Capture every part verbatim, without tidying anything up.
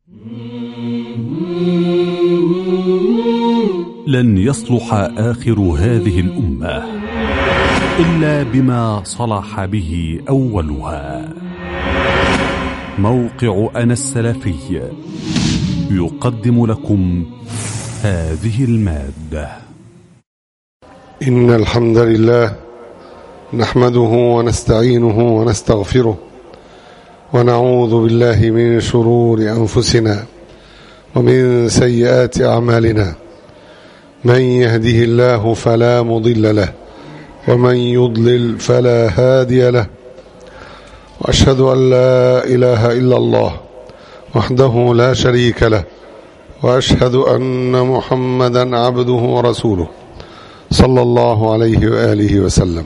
لن يصلح آخر هذه الأمة إلا بما صلح به أولها. موقع أنا السلفي يقدم لكم هذه المادة. إن الحمد لله نحمده ونستعينه ونستغفره ونعوذ بالله من شرور أنفسنا ومن سيئات أعمالنا. من يهده الله فلا مضل له ومن يضلل فلا هادي له، وأشهد أن لا إله إلا الله وحده لا شريك له، وأشهد أن محمدا عبده ورسوله صلى الله عليه وآله وسلم.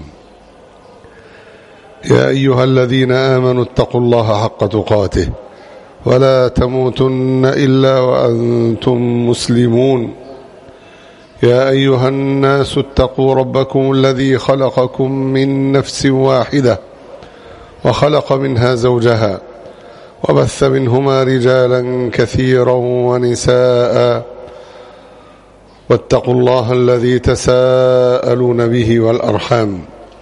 يا أيها الذين آمنوا اتقوا الله حق تقاته ولا تموتن إلا وأنتم مسلمون. يا أيها الناس اتقوا ربكم الذي خلقكم من نفس واحدة وخلق منها زوجها وبث منهما رجالا كثيرا ونساء، واتقوا الله الذي تساءلون به والأرحام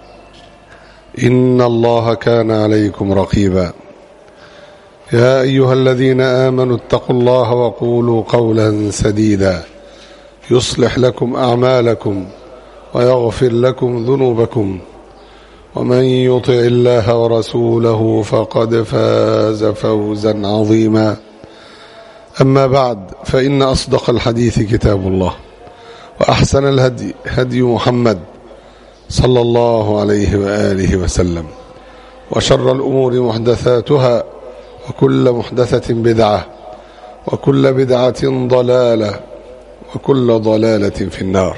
إن الله كان عليكم رقيبا. يا أيها الذين آمنوا اتقوا الله وقولوا قولا سديدا يصلح لكم أعمالكم ويغفر لكم ذنوبكم، ومن يطع الله ورسوله فقد فاز فوزا عظيما. أما بعد، فإن أصدق الحديث كتاب الله، وأحسن الهدي هدي محمد صلى الله عليه وآله وسلم، وشر الأمور محدثاتها، وكل محدثة بدعة، وكل بدعة ضلالة، وكل ضلالة في النار.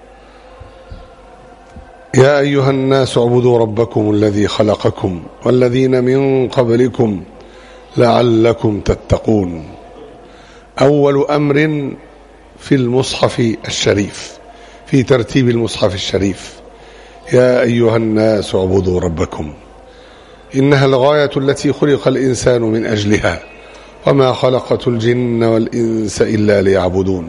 يا أيها الناس اعبدوا ربكم الذي خلقكم والذين من قبلكم لعلكم تتقون. أول أمر في المصحف الشريف، في ترتيب المصحف الشريف: يا أيها الناس اعبدوا ربكم. إنها الغاية التي خلق الإنسان من أجلها، وما خلقت الجن والإنس إلا ليعبدون.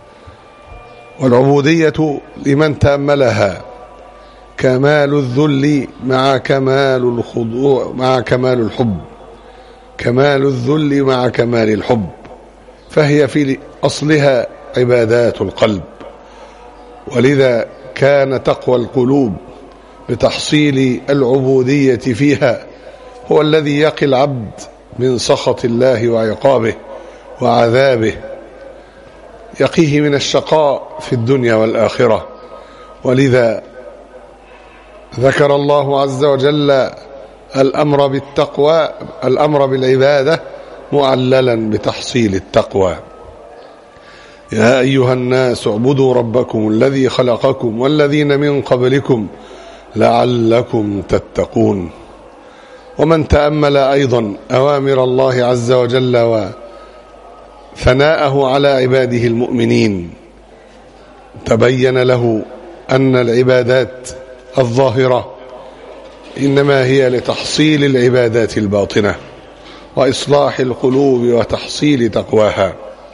والعبودية لمن تأملها كمال الذل مع كمال الخضوع مع كمال الحب، كمال الذل مع كمال الحب، فهي في أصلها عبادات القلب. ولذا كان تقوى القلوب بتحصيل العبودية فيها هو الذي يقي العبد من سخط الله وعقابه وعذابه، يقيه من الشقاء في الدنيا والآخرة. ولذا ذكر الله عز وجل الأمر بالتقوى، الأمر بالعبادة معللا بتحصيل التقوى. يا أيها الناس اعبدوا ربكم الذي خلقكم والذين من قبلكم لعلكم تتقون. ومن تأمل أيضا أوامر الله عز وجل وثناءه على عباده المؤمنين تبين له أن العبادات الظاهرة إنما هي لتحصيل العبادات الباطنة وإصلاح القلوب وتحصيل تقواها.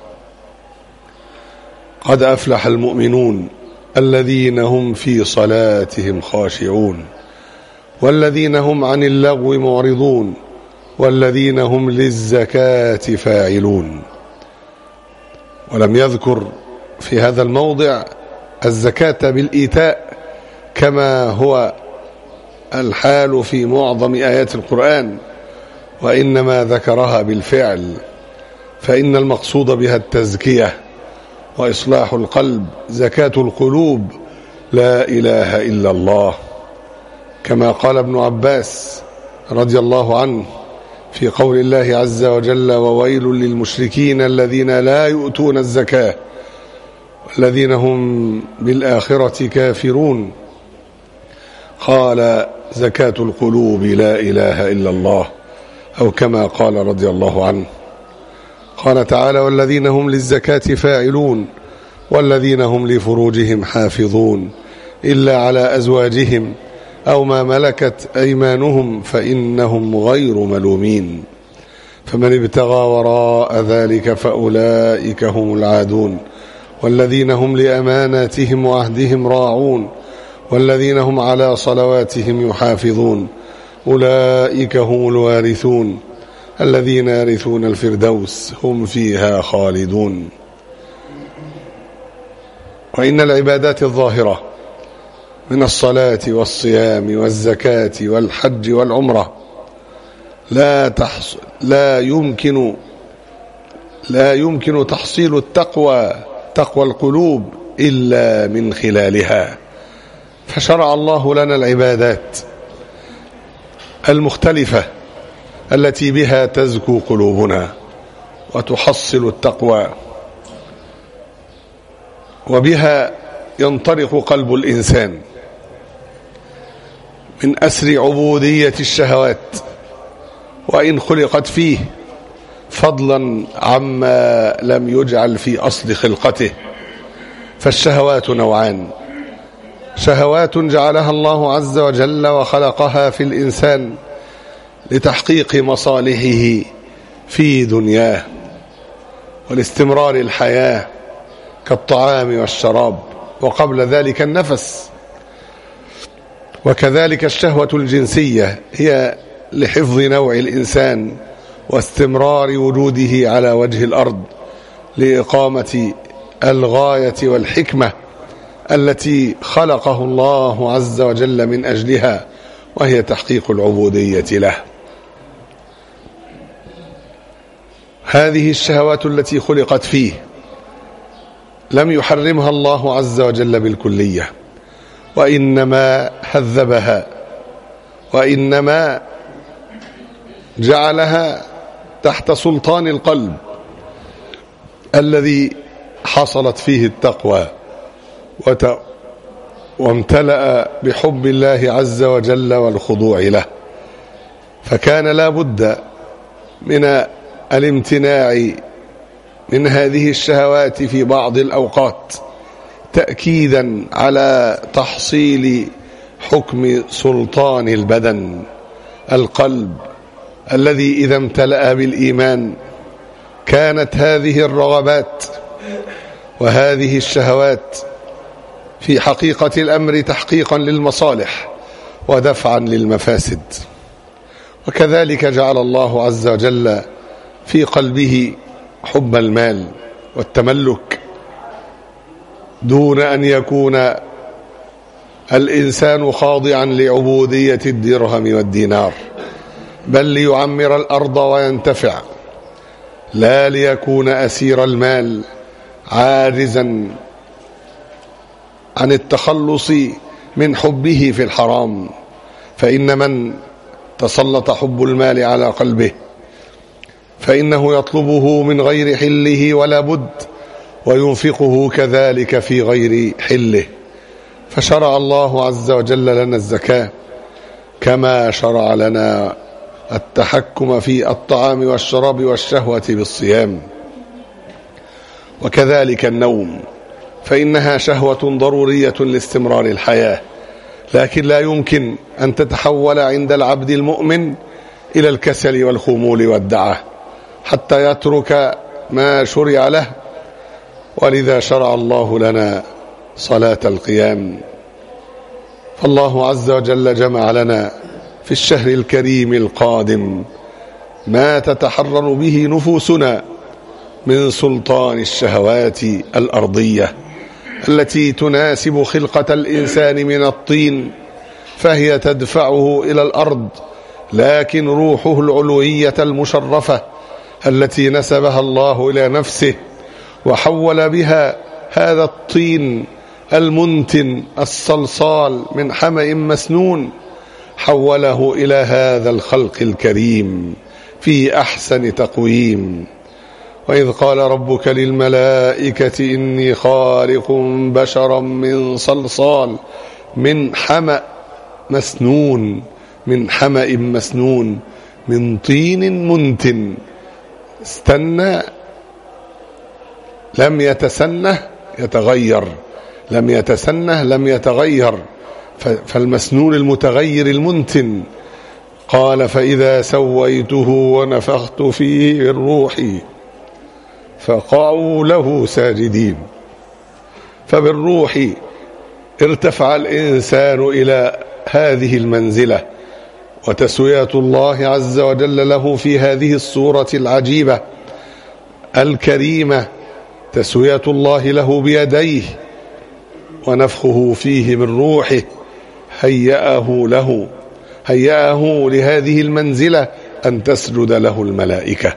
قد أفلح المؤمنون الذين هم في صلاتهم خاشعون والذين هم عن اللغو معرضون والذين هم للزكاة فاعلون. ولم يذكر في هذا الموضع الزكاة بالإيتاء كما هو الحال في معظم آيات القرآن، وإنما ذكرها بالفعل، فإن المقصود بها التزكية وإصلاح القلب، زكاة القلوب، لا إله إلا الله، كما قال ابن عباس رضي الله عنه في قول الله عز وجل: وويل للمشركين الذين لا يؤتون الزكاة والذين هم بالآخرة كافرون. قال: زكاة القلوب لا إله إلا الله، أو كما قال رضي الله عنه. قال تعالى: والذين هم للزكاة فاعلون والذين هم لفروجهم حافظون إلا على أزواجهم أو ما ملكت أيمانهم فإنهم غير ملومين. فمن ابتغى وراء ذلك فأولئك هم العادون والذين هم لأماناتهم وعهدهم راعون والذين هم على صلواتهم يحافظون أولئك هم الوارثون الذين يرثون الفردوس هم فيها خالدون. وإن العبادات الظاهرة من الصلاة والصيام والزكاة والحج والعمرة لا تحص... لا يمكن لا يمكن تحصيل التقوى تقوى القلوب إلا من خلالها، فشرع الله لنا العبادات المختلفة التي بها تزكو قلوبنا وتحصل التقوى، وبها ينطلق قلب الإنسان من أسر عبودية الشهوات وإن خلقت فيه، فضلا عما لم يجعل في أصل خلقته. فالشهوات نوعان: شهوات جعلها الله عز وجل وخلقها في الإنسان لتحقيق مصالحه في دنياه والاستمرار الحياة كالطعام والشراب، وقبل ذلك النفس. وكذلك الشهوة الجنسية هي لحفظ نوع الإنسان واستمرار وجوده على وجه الأرض لإقامة الغاية والحكمة التي خلقه الله عز وجل من أجلها، وهي تحقيق العبودية له. هذه الشهوات التي خلقت فيه لم يحرمها الله عز وجل بالكلية، وإنما هذبها، وإنما جعلها تحت سلطان القلب الذي حصلت فيه التقوى وت... وامتلأ بحب الله عز وجل والخضوع له. فكان لا بد من الامتناع من هذه الشهوات في بعض الأوقات تأكيدا على تحصيل حكم سلطان البدن القلب الذي إذا امتلأ بالإيمان كانت هذه الرغبات وهذه الشهوات في حقيقة الأمر تحقيقا للمصالح ودفعا للمفاسد. وكذلك جعل الله عز وجل في قلبه حب المال والتملك دون أن يكون الإنسان خاضعا لعبودية الدرهم والدينار، بل ليعمر الأرض وينتفع، لا ليكون أسير المال عاجزا عن التخلص من حبه في الحرام. فإن من تسلط حب المال على قلبه فإنه يطلبه من غير حله ولا بد، وينفقه كذلك في غير حله. فشرع الله عز وجل لنا الزكاة كما شرع لنا التحكم في الطعام والشراب والشهوة بالصيام. وكذلك النوم، فإنها شهوة ضرورية لاستمرار الحياة، لكن لا يمكن أن تتحول عند العبد المؤمن إلى الكسل والخمول والدعة حتى يترك ما شرع له. ولذا شرع الله لنا صلاة القيام. فالله عز وجل جمع لنا في الشهر الكريم القادم ما تتحرر به نفوسنا من سلطان الشهوات الأرضية التي تناسب خلقة الإنسان من الطين، فهي تدفعه إلى الأرض، لكن روحه العلوية المشرفة التي نسبها الله إلى نفسه وحول بها هذا الطين المنتن الصلصال من حمأ مسنون، حوله إلى هذا الخلق الكريم في أحسن تقويم. وإذ قال ربك للملائكة إني خالق بشرا من صلصال من حمأ مسنون من حمأ مسنون من طين منتن. استنى، لم يتسنه يتغير، لم يتسنه لم يتغير. فالمسنون المتغير المنتن قال فإذا سويته ونفخت فيه من روحي فقعوا له ساجدين. فبالروح ارتفع الإنسان إلى هذه المنزلة، وتسوية الله عز وجل له في هذه الصورة العجيبة الكريمة تسوية الله له بيديه ونفخه فيه من روحه هيأه له هيأه لهذه المنزلة أن تسجد له الملائكة.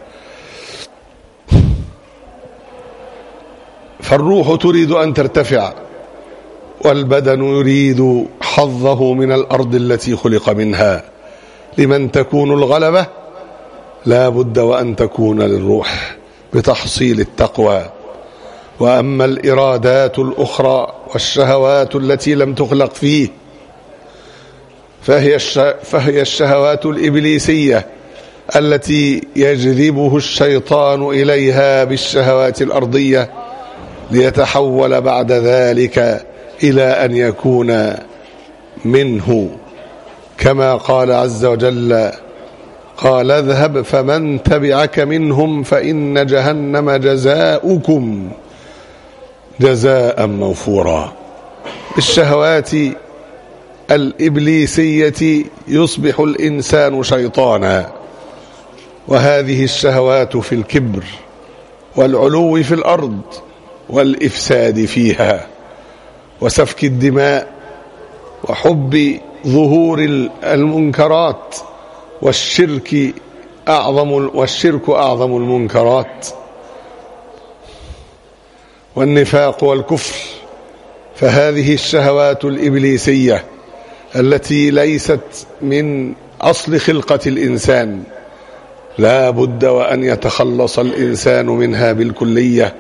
فالروح تريد أن ترتفع، والبدن يريد حظه من الأرض التي خلق منها. لمن تكون الغلبة؟ لا بد وأن تكون للروح بتحصيل التقوى. وأما الإرادات الأخرى والشهوات التي لم تخلق فيه فهي, فهي الشهوات الإبليسية التي يجذبه الشيطان إليها بالشهوات الأرضية، ليتحول بعد ذلك إلى أن يكون منه، كما قال عز وجل: قال اذهب فمن تبعك منهم فإن جهنم جزاؤكم جزاء موفورا. بالشهوات الإبليسية يصبح الإنسان شيطانا، وهذه الشهوات في الكبر والعلو في الأرض والإفساد فيها وسفك الدماء وحب ظهور المنكرات، والشرك أعظم والشرك أعظم المنكرات، والنفاق والكفر. فهذه الشهوات الإبليسية التي ليست من أصل خلقة الإنسان لا بد وأن يتخلص الإنسان منها بالكلية،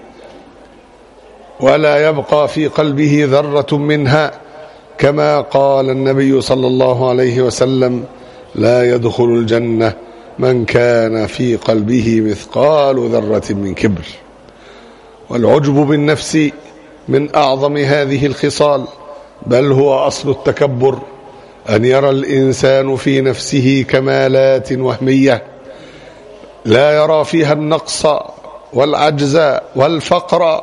ولا يبقى في قلبه ذرة منها، كما قال النبي صلى الله عليه وسلم: لا يدخل الجنة من كان في قلبه مثقال ذرة من كبر. والعجب بالنفس من أعظم هذه الخصال، بل هو أصل التكبر، أن يرى الإنسان في نفسه كمالات وهمية لا يرى فيها النقص والعجز والفقر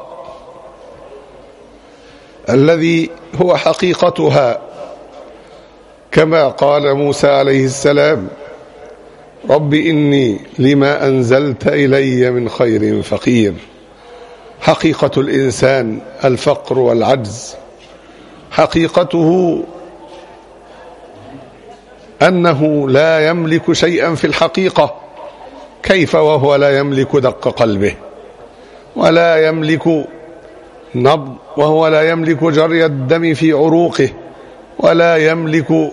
الذي هو حقيقتها، كما قال موسى عليه السلام: رب إني لما أنزلت إلي من خير فقير. حقيقة الإنسان الفقر والعجز، حقيقته أنه لا يملك شيئا في الحقيقة. كيف وهو لا يملك دق قلبه، ولا يملك نبض، وهو لا يملك جري الدم في عروقه، ولا يملك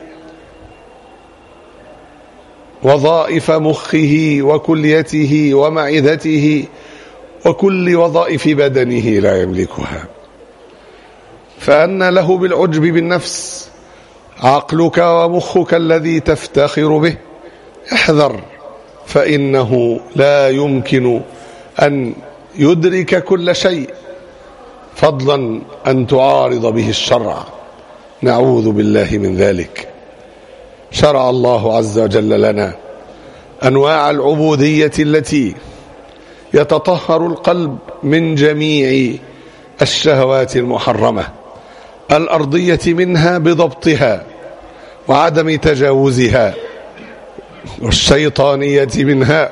وظائف مخه وكليته ومعدته وكل وظائف بدنه لا يملكها. فأن له بالعجب بالنفس؟ عقلك ومخك الذي تفتخر به احذر، فإنه لا يمكن أن يدرك كل شيء، فضلا أن تعارض به الشرع. نعوذ بالله من ذلك. شرع الله عز وجل لنا أنواع العبودية التي يتطهر القلب من جميع الشهوات المحرمة، الأرضية منها بضبطها وعدم تجاوزها، والشيطانية منها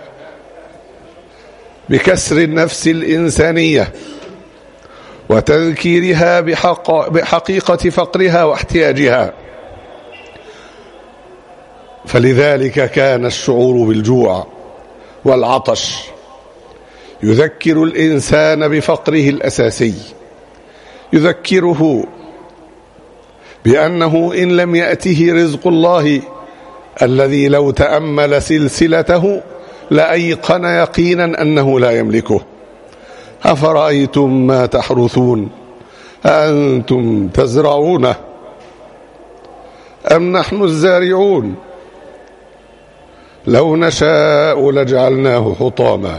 بكسر النفس الإنسانية وتذكيرها بحق بحقيقة فقرها واحتياجها. فلذلك كان الشعور بالجوع والعطش يذكر الإنسان بفقره الأساسي، يذكره بأنه إن لم يأته رزق الله الذي لو تأمل سلسلته لأيقن يقينا أنه لا يملكه. أفرأيتم ما تحرثون أأنتم تزرعونه أم نحن الزارعون لو نشاء لجعلناه حطاما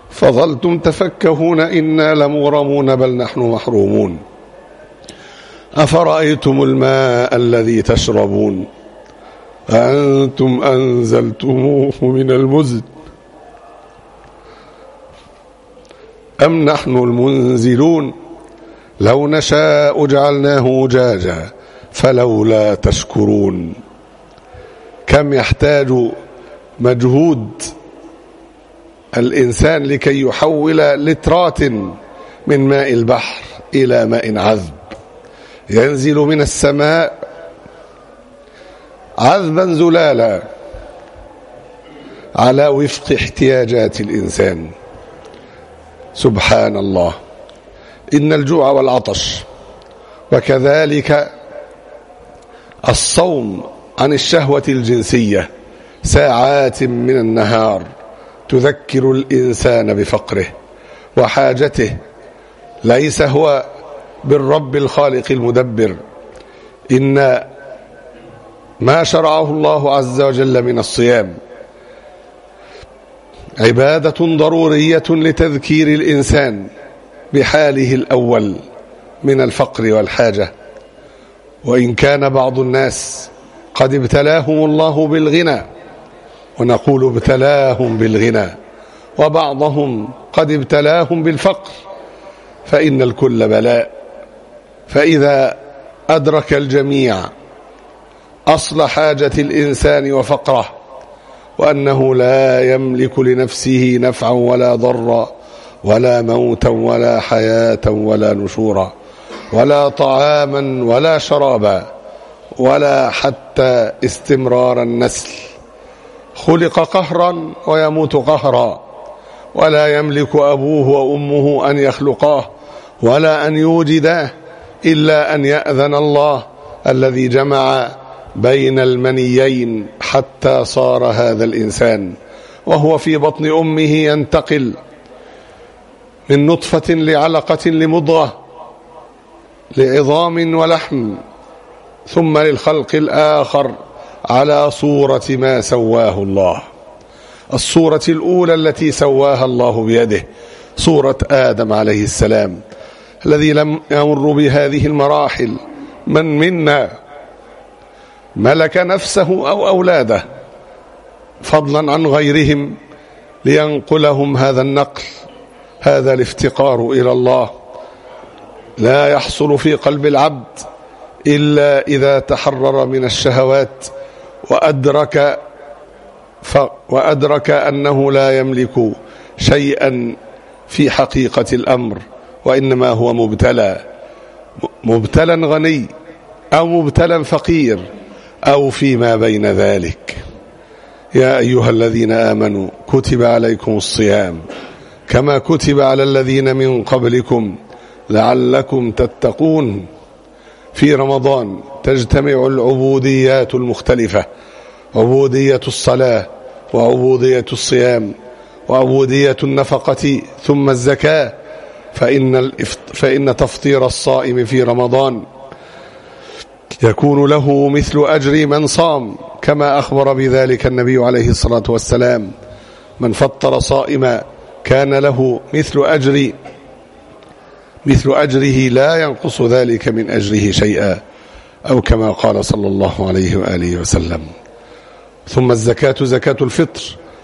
فظلتم تفكهون إنا لمغرمون بل نحن محرومون. أفرأيتم الماء الذي تشربون أأنتم أنزلتموه من المزن أم نحن المنزلون لو نشاء جعلناه أجاجا فلولا تشكرون. كم يحتاج مجهود الإنسان لكي يحول لترات من ماء البحر إلى ماء عذب ينزل من السماء عذبا زلالا على وفق احتياجات الإنسان. سبحان الله. إن الجوع والعطش وكذلك الصوم عن الشهوة الجنسية ساعات من النهار تذكر الإنسان بفقره وحاجته، ليس هو بالرب الخالق المدبر. إن ما شرعه الله عز وجل من الصيام عبادة ضرورية لتذكير الإنسان بحاله الأول من الفقر والحاجة. وإن كان بعض الناس قد ابتلاهم الله بالغنى، ونقول ابتلاهم بالغنى، وبعضهم قد ابتلاهم بالفقر، فإن الكل بلاء. فإذا أدرك الجميع أصل حاجة الإنسان وفقره، وأنه لا يملك لنفسه نفعا ولا ضرا ولا موتا ولا حياة ولا نشورا ولا طعاما ولا شرابا ولا حتى استمرار النسل، خلق قهرا ويموت قهرا، ولا يملك أبوه وأمه أن يخلقاه ولا أن يوجداه إلا أن يأذن الله الذي جمع بين المنيين حتى صار هذا الإنسان، وهو في بطن أمه ينتقل من نطفة لعلقة لمضغة لعظام ولحم، ثم للخلق الآخر على صورة ما سواه الله. الصورة الأولى التي سواها الله بيده صورة آدم عليه السلام، الذي لم يمر بهذه المراحل من منا ملك نفسه أو أولاده، فضلا عن غيرهم، لينقلهم هذا النقل. هذا الافتقار إلى الله لا يحصل في قلب العبد إلا إذا تحرر من الشهوات وأدرك, ف وأدرك أنه لا يملك شيئا في حقيقة الأمر، وإنما هو مبتلى، مبتلى غني أو مبتلى فقير أو فيما بين ذلك. يا أيها الذين آمنوا كتب عليكم الصيام كما كتب على الذين من قبلكم لعلكم تتقون. في رمضان تجتمع العبوديات المختلفة، عبودية الصلاة وعبودية الصيام وعبودية النفقة ثم الزكاة، فإن, فإن تفطير الصائم في رمضان يكون له مثل أجر من صام، كما أخبر بذلك النبي عليه الصلاة والسلام: من فطر صائما كان له مثل أجر مثل أجره لا ينقص ذلك من أجره شيئا، أو كما قال صلى الله عليه وآله وسلم. ثم الزكاة زكاة الفطر،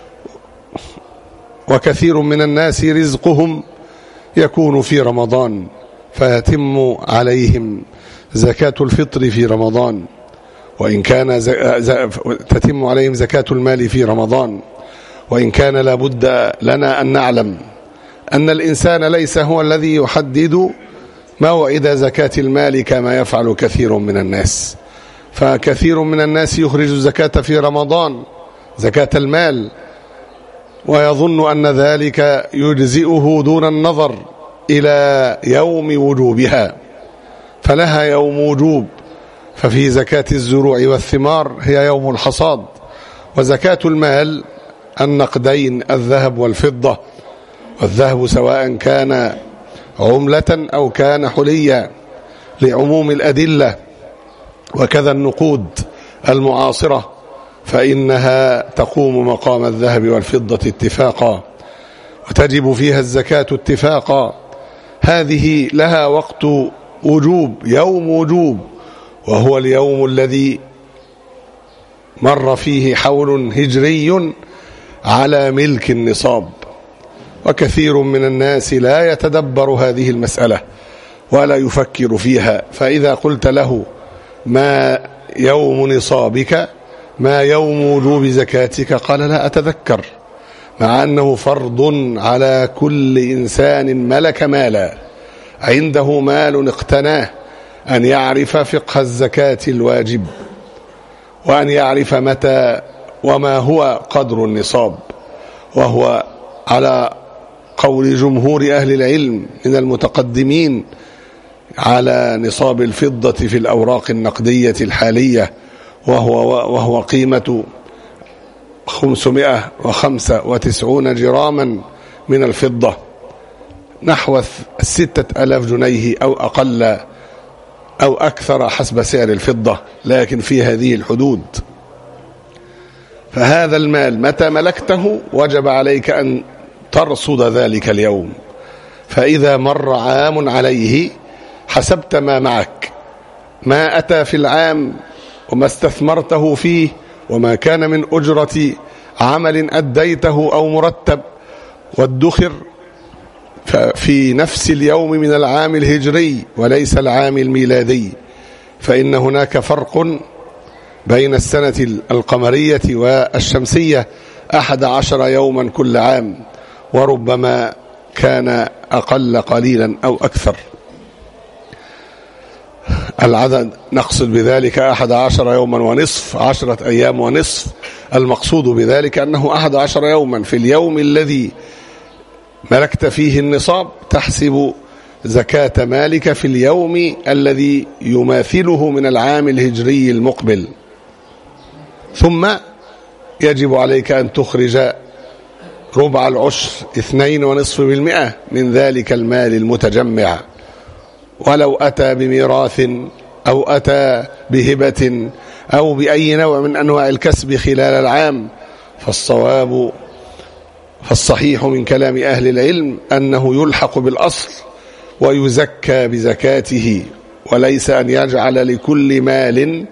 وكثير من الناس رزقهم يكون في رمضان، فيتم عليهم زكاة الفطر في رمضان، وإن كان تتم عليهم زكاة المال في رمضان. وإن كان لابد لنا أن نعلم أن الإنسان ليس هو الذي يحدد موعد زكاة المال كما يفعل كثير من الناس، فكثير من الناس يخرج الزكاة في رمضان، زكاة المال، ويظن أن ذلك يجزئه دون النظر إلى يوم وجوبها، فلها يوم وجوب. ففي زكاة الزروع والثمار هي يوم الحصاد، وزكاة المال النقدين الذهب والفضة، والذهب سواء كان عملة أو كان حليا لعموم الأدلة، وكذا النقود المعاصرة فإنها تقوم مقام الذهب والفضة اتفاقا، وتجب فيها الزكاة اتفاقا. هذه لها وقت وجوب، يوم وجوب، وهو اليوم الذي مر فيه حول هجري على ملك النصاب. وكثير من الناس لا يتدبر هذه المسألة ولا يفكر فيها، فإذا قلت له ما يوم نصابك، ما يوم وجوب زكاتك، قال لا أتذكر، مع أنه فرض على كل إنسان ملك مالا عنده مال اقتناه أن يعرف فقه الزكاة الواجب، وأن يعرف متى وما هو قدر النصاب، وهو على قول جمهور أهل العلم من المتقدمين على نصاب الفضة في الأوراق النقدية الحالية، وهو, وهو قيمة خمسمائة وخمسة وتسعين جراما من الفضة، نحو ستة ألاف جنيه أو أقل أو أكثر حسب سعر الفضة، لكن في هذه الحدود. فهذا المال متى ملكته وجب عليك أن ترصد ذلك اليوم، فإذا مر عام عليه حسبت ما معك، ما أتى في العام وما استثمرته فيه وما كان من أجرة عمل أديته أو مرتب وادخر في نفس اليوم من العام الهجري وليس العام الميلادي، فإن هناك فرق بين السنة القمرية والشمسية أحد عشر يوما كل عام، وربما كان أقل قليلا أو أكثر. العدد نقصد بذلك أحد عشر يوما ونصف، عشرة أيام ونصف، المقصود بذلك أنه أحد عشر يوما في اليوم الذي ملكت فيه النصاب تحسب زكاة مالك في اليوم الذي يماثله من العام الهجري المقبل. ثم يجب عليك أن تخرج ربع العشر اثنين ونصف بالمئة من ذلك المال المتجمع، ولو أتى بميراث أو أتى بهبة أو بأي نوع من أنواع الكسب خلال العام، فالصواب فالصحيح من كلام أهل العلم أنه يلحق بالأصل ويزكى بزكاته، وليس أن يجعل لكل مال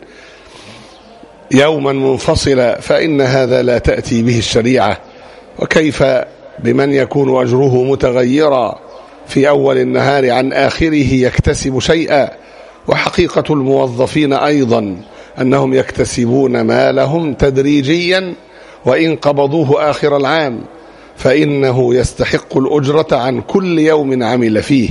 يوما منفصلا، فإن هذا لا تأتي به الشريعة. وكيف بمن يكون أجره متغيرا في أول النهار عن آخره يكتسب شيئا، وحقيقة الموظفين أيضا أنهم يكتسبون مالهم تدريجيا، وإن قبضوه آخر العام فإنه يستحق الأجرة عن كل يوم عمل فيه.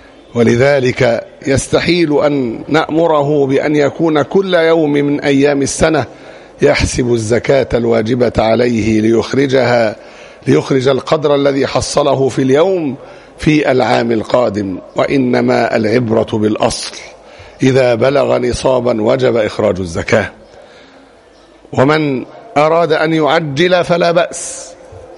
ولذلك يستحيل أن نأمره بأن يكون كل يوم من أيام السنة يحسب الزكاة الواجبة عليه ليخرجها ليخرج القدر الذي حصله في اليوم في العام القادم، وإنما العبرة بالأصل، إذا بلغ نصابا وجب إخراج الزكاة. ومن أراد أن يعجل فلا بأس،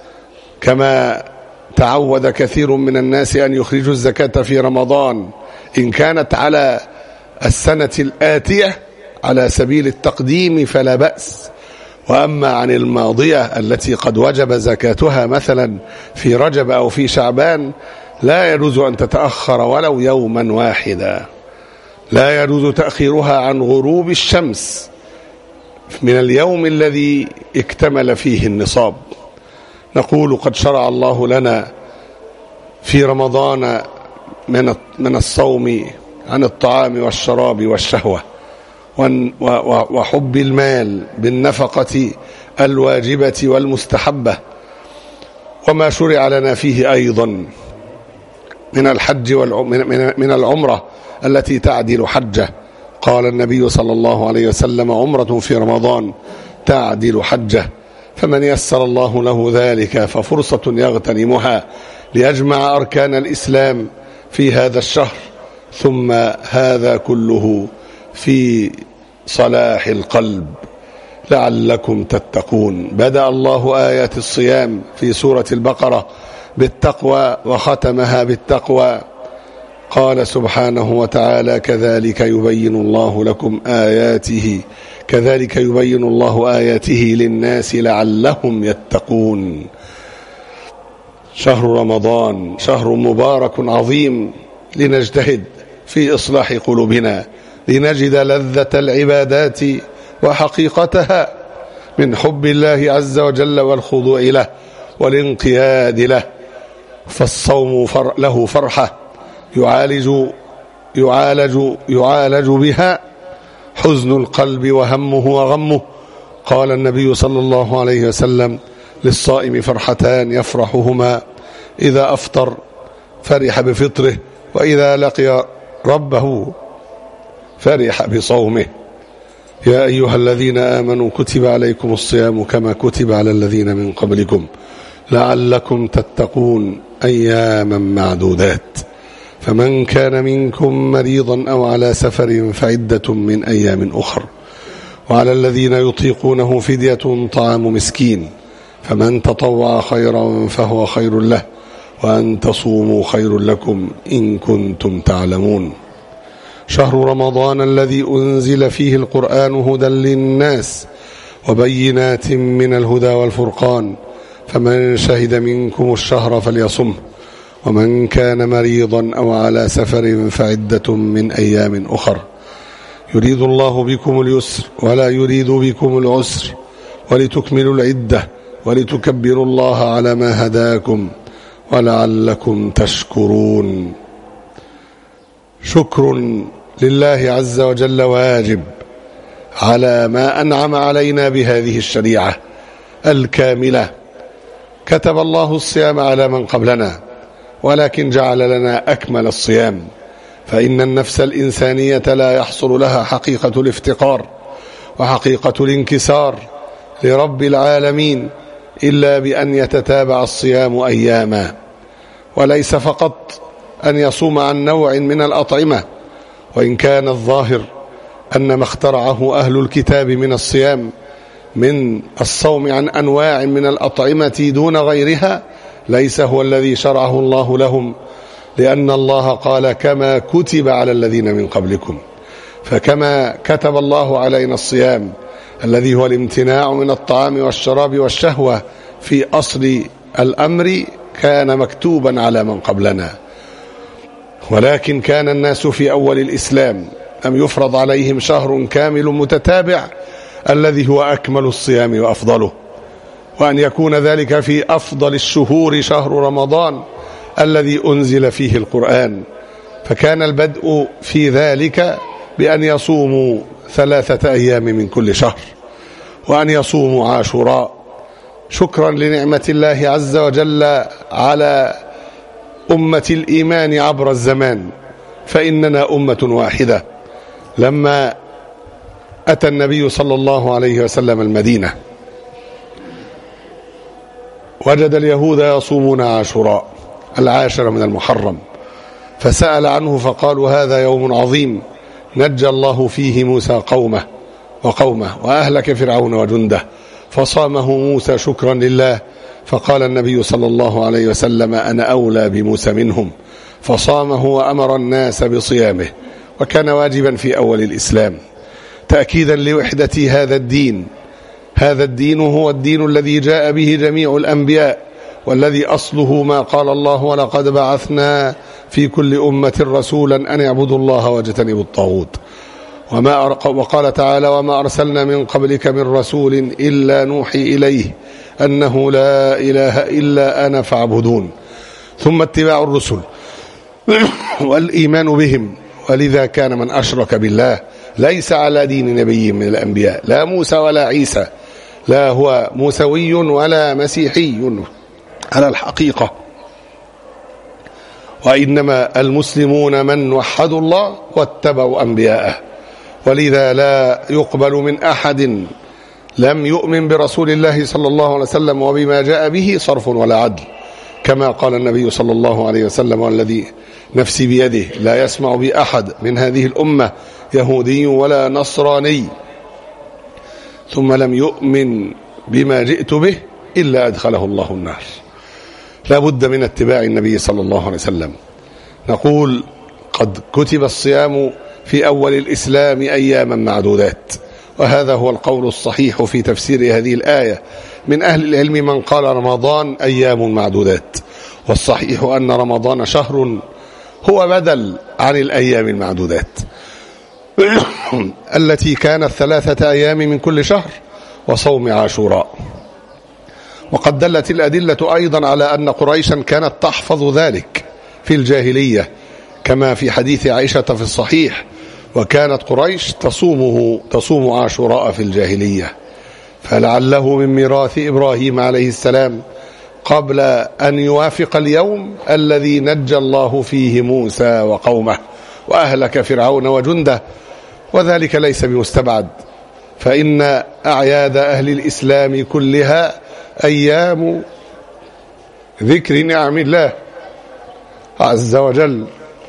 كما تعود كثير من الناس أن يخرجوا الزكاة في رمضان إن كانت على السنة الآتية على سبيل التقديم فلا بأس. وأما عن الماضية التي قد وجب زكاتها مثلا في رجب أو في شعبان لا يجوز أن تتأخر ولو يوما واحدا، لا يجوز تأخيرها عن غروب الشمس من اليوم الذي اكتمل فيه النصاب. نقول قد شرع الله لنا في رمضان من الصوم عن الطعام والشراب والشهوة وحب المال بالنفقة الواجبة والمستحبة، وما شرع لنا فيه أيضا من الحج من العمرة التي تعدل حجة. قال النبي صلى الله عليه وسلم: عمرة في رمضان تعدل حجة، فمن يسر الله له ذلك ففرصة يغتنمها ليجمع أركان الإسلام في هذا الشهر، ثم هذا كله في صلاح القلب لعلكم تتقون. بدأ الله آيات الصيام في سورة البقرة بالتقوى وختمها بالتقوى. قال سبحانه وتعالى: كذلك يبين الله لكم آياته كذلك يبين الله آياته للناس لعلهم يتقون. شهر رمضان شهر مبارك عظيم، لنجتهد في إصلاح قلوبنا لنجد لذة العبادات وحقيقتها من حب الله عز وجل والخضوع له والانقياد له. فالصوم فر له فرحة يعالج يعالج يعالج بها حزن القلب وهمه وغمه. قال النبي صلى الله عليه وسلم: للصائم فرحتان يفرحهما إذا أفطر فرح بفطره، وإذا لقي ربه فرح بصومه. يا أيها الذين آمنوا كتب عليكم الصيام كما كتب على الذين من قبلكم لعلكم تتقون أياما معدودات، فمن كان منكم مريضا أو على سفر فعدة من أيام أخر، وعلى الذين يطيقونه فدية طعام مسكين، فمن تطوع خيرا فهو خير له، وأن تصوموا خير لكم إن كنتم تعلمون. شهر رمضان الذي أنزل فيه القرآن هدى للناس وبينات من الهدى والفرقان، فمن شهد منكم الشهر فليصمه، ومن كان مريضا أو على سفر فعدة من أيام أخر، يريد الله بكم اليسر ولا يريد بكم العسر، ولتكملوا العدة ولتكبروا الله على ما هداكم ولعلكم تشكرون. شكر لله عز وجل واجب على ما أنعم علينا بهذه الشريعة الكاملة. كتب الله الصيام على من قبلنا، ولكن جعل لنا أكمل الصيام، فإن النفس الإنسانية لا يحصل لها حقيقة الافتقار وحقيقة الانكسار لرب العالمين إلا بأن يتتابع الصيام أياما، وليس فقط أن يصوم عن نوع من الأطعمة، وإن كان الظاهر أن ما اخترعه أهل الكتاب من الصيام من الصوم عن أنواع من الأطعمة دون غيرها ليس هو الذي شرعه الله لهم، لأن الله قال: كما كتب على الذين من قبلكم. فكما كتب الله علينا الصيام الذي هو الامتناع من الطعام والشراب والشهوة في أصل الأمر كان مكتوبا على من قبلنا، ولكن كان الناس في أول الإسلام لم يفرض عليهم شهر كامل متتابع الذي هو أكمل الصيام وأفضله، وأن يكون ذلك في أفضل الشهور شهر رمضان الذي أنزل فيه القرآن. فكان البدء في ذلك بأن يصوموا ثلاثة أيام من كل شهر، وأن يصوموا عاشوراء شكرا لنعمة الله عز وجل على أمة الإيمان عبر الزمان، فإننا أمة واحدة. لما أتى النبي صلى الله عليه وسلم المدينة وجد اليهود يصومون عاشوراء العاشر من المحرم، فسأل عنه فقالوا: هذا يوم عظيم نجى الله فيه موسى قومه وقومه وأهلك فرعون وجنده، فصامه موسى شكرا لله. فقال النبي صلى الله عليه وسلم: أنا أولى بموسى منهم، فصامه وأمر الناس بصيامه، وكان واجبا في أول الإسلام تأكيدا لوحدة هذا الدين. هذا الدين هو الدين الذي جاء به جميع الأنبياء، والذي أصله ما قال الله: ولقد بعثنا في كل أمة رسولا أن اعبدوا الله واجتنبوا الطاغوت. وما وقال تعالى: وما أرسلنا من قبلك من رسول إلا نوحي إليه أنه لا إله إلا أنا فاعبدون. ثم اتباع الرسل والإيمان بهم، ولذا كان من أشرك بالله ليس على دين نبي من الأنبياء، لا موسى ولا عيسى، لا هو موسوي ولا مسيحي على الحقيقة، وإنما المسلمون من وحدوا الله واتبعوا أنبياءه. ولذا لا يقبل من أحد لم يؤمن برسول الله صلى الله عليه وسلم وبما جاء به صرف ولا عدل، كما قال النبي صلى الله عليه وسلم: والذي نفسي بيده لا يسمع بأحد من هذه الأمة يهودي ولا نصراني ثم لم يؤمن بما جئت به إلا أدخله الله النار. لا بد من اتباع النبي صلى الله عليه وسلم. نقول: قد كتب الصيام في أول الإسلام أياما معدودات، وهذا هو القول الصحيح في تفسير هذه الآية. من أهل العلم من قال رمضان أيام معدودات، والصحيح أن رمضان شهر هو بدل عن الأيام المعدودات التي كانت ثلاثة أيام من كل شهر وصوم عاشوراء. وقد دلت الأدلة أيضا على أن قريشا كانت تحفظ ذلك في الجاهلية، كما في حديث عائشة في الصحيح: وكانت قريش تصومه تصوم عاشوراء في الجاهلية. فلعله من ميراث إبراهيم عليه السلام قبل أن يوافق اليوم الذي نجى الله فيه موسى وقومه وأهلك فرعون وجنده، وذلك ليس بمستبعد، فإن أعياد أهل الإسلام كلها أيام ذكر نعم الله عز وجل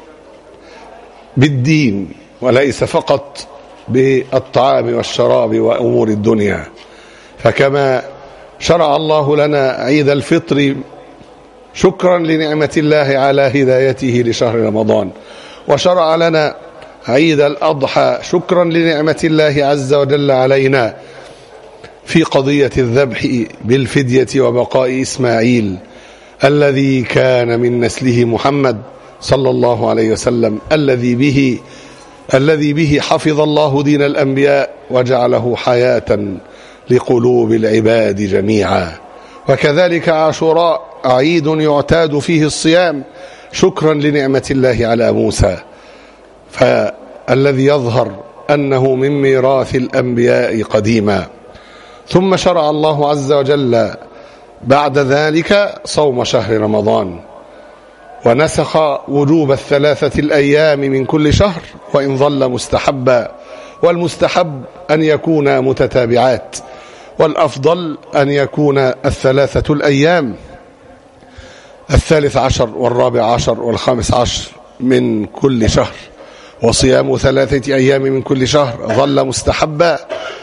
بالدين، وليس فقط بالطعام والشراب وأمور الدنيا. فكما شرع الله لنا عيد الفطر شكرا لنعمة الله على هدايته لشهر رمضان، وشرع لنا عيد الأضحى شكرا لنعمة الله عز وجل علينا في قضية الذبح بالفدية وبقاء إسماعيل الذي كان من نسله محمد صلى الله عليه وسلم، الذي به الذي به حفظ الله دين الأنبياء وجعله حياة لقلوب العباد جميعا. وكذلك عاشوراء عيد يعتاد فيه الصيام شكرا لنعمة الله على موسى، فالذي يظهر أنه من ميراث الأنبياء قديما. ثم شرع الله عز وجل بعد ذلك صوم شهر رمضان، ونسخ وجوب الثلاثة الأيام من كل شهر وإن ظل مستحبا، والمستحب أن يكون متتابعات، والأفضل أن يكون الثلاثة الأيام الثالث عشر والرابع عشر والخامس عشر من كل شهر. وصيام ثلاثة أيام من كل شهر ظل مستحبا،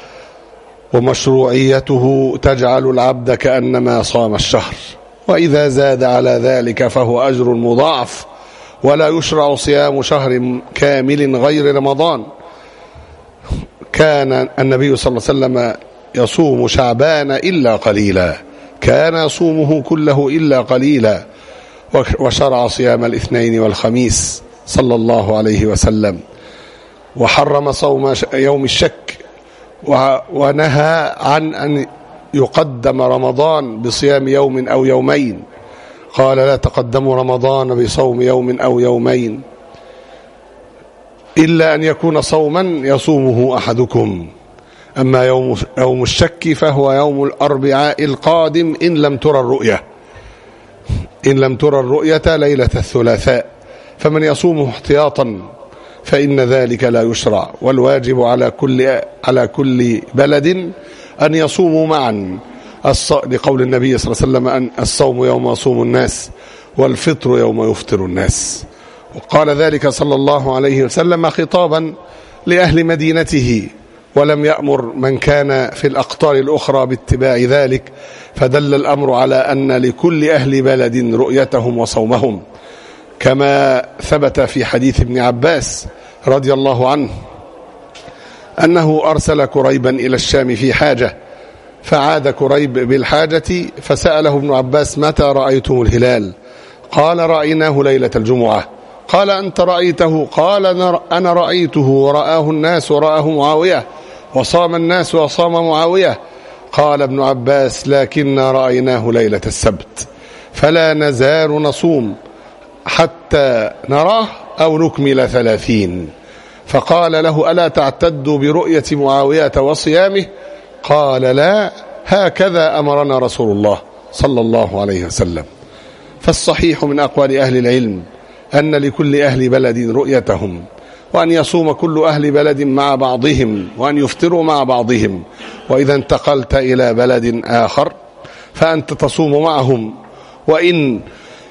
ومشروعيته تجعل العبد كأنما صام الشهر، وإذا زاد على ذلك فهو أجر مضاعف، ولا يشرع صيام شهر كامل غير رمضان. كان النبي صلى الله عليه وسلم يصوم شعبان إلا قليلا، كان يصومه كله إلا قليلا، وشرع صيام الاثنين والخميس صلى الله عليه وسلم، وحرم صوم يوم الشك، ونهى عن أن يقدم رمضان بصيام يوم أو يومين، قال لا تقدموا رمضان بصوم يوم أو يومين إلا أن يكون صوما يصومه أحدكم. أما يوم, يوم الشك فهو يوم الأربعاء القادم إن لم ترى الرؤية إن لم ترى الرؤية ليلة الثلاثاء، فمن يصومه احتياطا فإن ذلك لا يشرع. والواجب على كل على كل بلد أن يصوموا معا، لقول النبي صلى الله عليه وسلم أن الصوم يوم يصوم الناس والفطر يوم يفطر الناس. وقال ذلك صلى الله عليه وسلم خطابا لأهل مدينته، ولم يأمر من كان في الأقطار الأخرى باتباع ذلك، فدل الأمر على أن لكل أهل بلد رؤيتهم وصومهم، كما ثبت في حديث ابن عباس رضي الله عنه أنه أرسل كريبا إلى الشام في حاجة، فعاد كريب بالحاجة فسأله ابن عباس متى رأيتم الهلال؟ قال رأيناه ليلة الجمعة. قال أنت رأيته؟ قال أنا رأيته ورآه الناس ورآه معاوية، وصام الناس وصام معاوية. قال ابن عباس لكننا رأيناه ليلة السبت، فلا نزال نصوم حتى نراه أو نكمل ثلاثين. فقال له ألا تعتد برؤية معاوية وصيامه؟ قال لا، هكذا أمرنا رسول الله صلى الله عليه وسلم. فالصحيح من أقوال أهل العلم أن لكل أهل بلد رؤيتهم، وأن يصوم كل أهل بلد مع بعضهم، وأن يفطروا مع بعضهم. وإذا انتقلت إلى بلد آخر فأنت تصوم معهم، وإن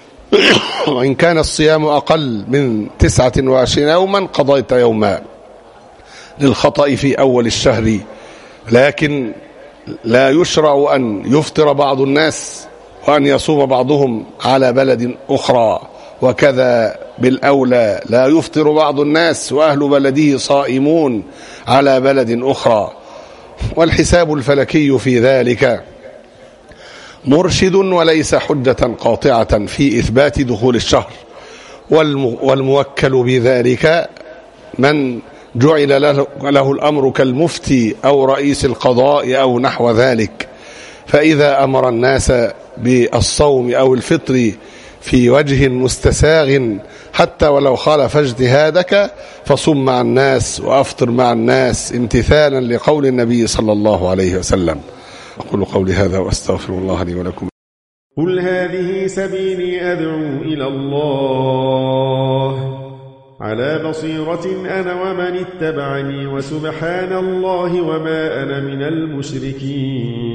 وإن كان الصيام أقل من تسعة وعشرين يوما قضيت يوما للخطأ في أول الشهر. لكن لا يشرع أن يفطر بعض الناس وأن يصوم بعضهم على بلد أخرى، وكذا بالأولى لا يفطر بعض الناس وأهل بلده صائمون على بلد أخرى. والحساب الفلكي في ذلك مرشد وليس حجة قاطعة في إثبات دخول الشهر، والموكل بذلك من جعل له الأمر كالمفتي أو رئيس القضاء أو نحو ذلك. فإذا أمر الناس بالصوم أو الفطر في وجه مستساغ حتى ولو خالف اجتهادك فصم مع الناس وأفطر مع الناس امتثالا لقول النبي صلى الله عليه وسلم. أقول قولي هذا وأستغفر الله لي ولكم. قل هذه سبيلي أدعو إلى الله على بصيرة أنا ومن اتبعني وسبحان الله وما أنا من المشركين.